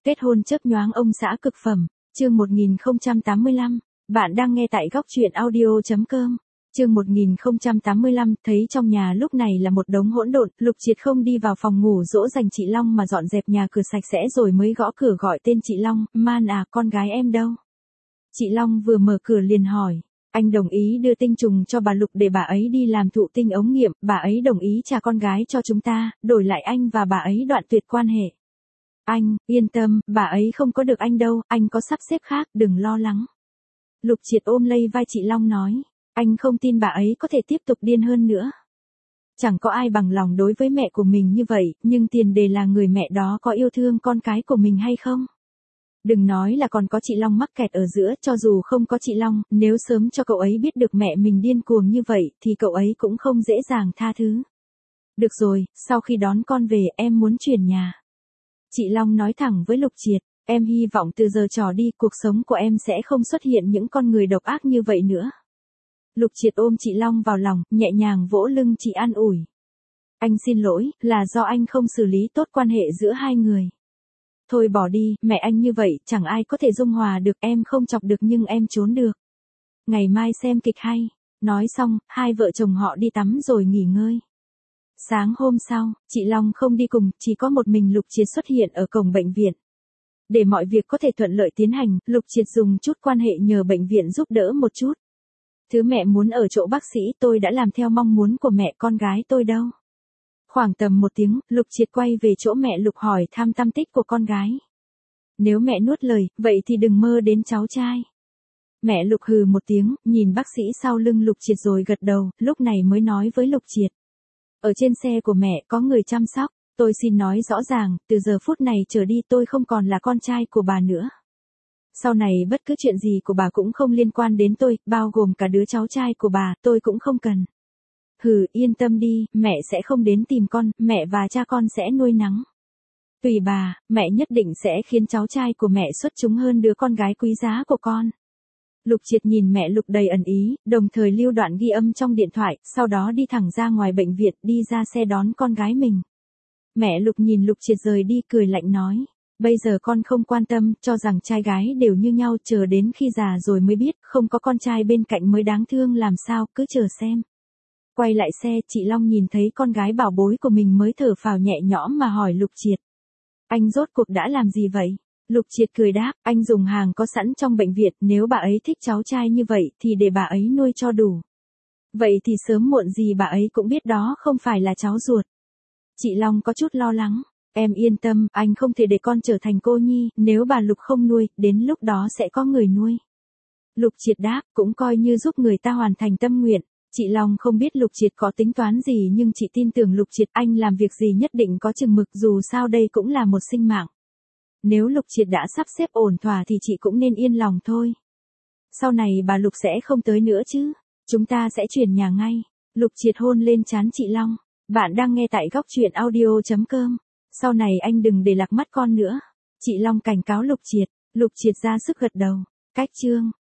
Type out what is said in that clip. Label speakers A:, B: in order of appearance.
A: Kết hôn chớp nhoáng ông xã cực phẩm, chương 1085, bạn đang nghe tại góc truyện audio.com. Chương 1085, thấy trong nhà lúc này là một đống hỗn độn, Lục Triệt không đi vào phòng ngủ dỗ dành chị Long mà dọn dẹp nhà cửa sạch sẽ rồi mới gõ cửa gọi tên chị Long, "Man à, con gái em đâu?" Chị Long vừa mở cửa liền hỏi, "Anh đồng ý đưa tinh trùng cho bà Lục để bà ấy đi làm thụ tinh ống nghiệm, bà ấy đồng ý trả con gái cho chúng ta, đổi lại anh và bà ấy đoạn tuyệt quan hệ." "Anh, yên tâm, bà ấy không có được anh đâu, anh có sắp xếp khác, đừng lo lắng." Lục Triệt ôm lấy vai chị Long nói, anh không tin bà ấy có thể tiếp tục điên hơn nữa. Chẳng có ai bằng lòng đối với mẹ của mình như vậy, nhưng tiền đề là người mẹ đó có yêu thương con cái của mình hay không. Đừng nói là còn có chị Long mắc kẹt ở giữa, cho dù không có chị Long, nếu sớm cho cậu ấy biết được mẹ mình điên cuồng như vậy, thì cậu ấy cũng không dễ dàng tha thứ. "Được rồi, sau khi đón con về em muốn chuyển nhà." Chị Long nói thẳng với Lục Triệt, "Em hy vọng từ giờ trở đi cuộc sống của em sẽ không xuất hiện những con người độc ác như vậy nữa." Lục Triệt ôm chị Long vào lòng, nhẹ nhàng vỗ lưng chị an ủi. "Anh xin lỗi, là do anh không xử lý tốt quan hệ giữa hai người. Thôi bỏ đi, mẹ anh như vậy, chẳng ai có thể dung hòa được, em không chọc được nhưng em trốn được. Ngày mai xem kịch hay." Nói xong, hai vợ chồng họ đi tắm rồi nghỉ ngơi. Sáng hôm sau, chị Long không đi cùng, chỉ có một mình Lục Triệt xuất hiện ở cổng bệnh viện. Để mọi việc có thể thuận lợi tiến hành, Lục Triệt dùng chút quan hệ nhờ bệnh viện giúp đỡ một chút. "Thứ mẹ muốn ở chỗ bác sĩ, tôi đã làm theo mong muốn của mẹ, con gái tôi đâu?" Khoảng tầm một tiếng, Lục Triệt quay về chỗ mẹ Lục hỏi thăm tăm tích của con gái. "Nếu mẹ nuốt lời, vậy thì đừng mơ đến cháu trai." Mẹ Lục hừ một tiếng, nhìn bác sĩ sau lưng Lục Triệt rồi gật đầu, lúc này mới nói với Lục Triệt. "Ở trên xe của mẹ có người chăm sóc, tôi xin nói rõ ràng, từ giờ phút này trở đi tôi không còn là con trai của bà nữa. Sau này bất cứ chuyện gì của bà cũng không liên quan đến tôi, bao gồm cả đứa cháu trai của bà, tôi cũng không cần." "Hừ, yên tâm đi, mẹ sẽ không đến tìm con, mẹ và cha con sẽ nuôi nấng. Tùy bà, mẹ nhất định sẽ khiến cháu trai của mẹ xuất chúng hơn đứa con gái quý giá của con." Lục Triệt nhìn mẹ Lục đầy ẩn ý, đồng thời lưu đoạn ghi âm trong điện thoại, sau đó đi thẳng ra ngoài bệnh viện, đi ra xe đón con gái mình. Mẹ Lục nhìn Lục Triệt rời đi cười lạnh nói, "Bây giờ con không quan tâm, cho rằng trai gái đều như nhau, chờ đến khi già rồi mới biết, không có con trai bên cạnh mới đáng thương làm sao, cứ chờ xem." Quay lại xe, chị Long nhìn thấy con gái bảo bối của mình mới thở phào nhẹ nhõm mà hỏi Lục Triệt, "Anh rốt cuộc đã làm gì vậy?" Lục Triệt cười đáp, "Anh dùng hàng có sẵn trong bệnh viện, nếu bà ấy thích cháu trai như vậy thì để bà ấy nuôi cho đủ. Vậy thì sớm muộn gì bà ấy cũng biết đó không phải là cháu ruột." Chị Long có chút lo lắng, "Em yên tâm, anh không thể để con trở thành cô nhi, nếu bà Lục không nuôi, đến lúc đó sẽ có người nuôi." Lục Triệt đáp, cũng coi như giúp người ta hoàn thành tâm nguyện. Chị Long không biết Lục Triệt có tính toán gì nhưng chị tin tưởng Lục Triệt, anh làm việc gì nhất định có chừng mực, dù sao đây cũng là một sinh mạng. Nếu Lục Triệt đã sắp xếp ổn thỏa thì chị cũng nên yên lòng thôi. Sau này bà Lục sẽ không tới nữa chứ, chúng ta sẽ chuyển nhà ngay. Lục Triệt hôn lên trán chị Long. Bạn đang nghe tại góc truyện audio.com. Sau này anh đừng để lạc mắt con nữa. Chị Long cảnh cáo Lục Triệt ra sức gật đầu. Cách chương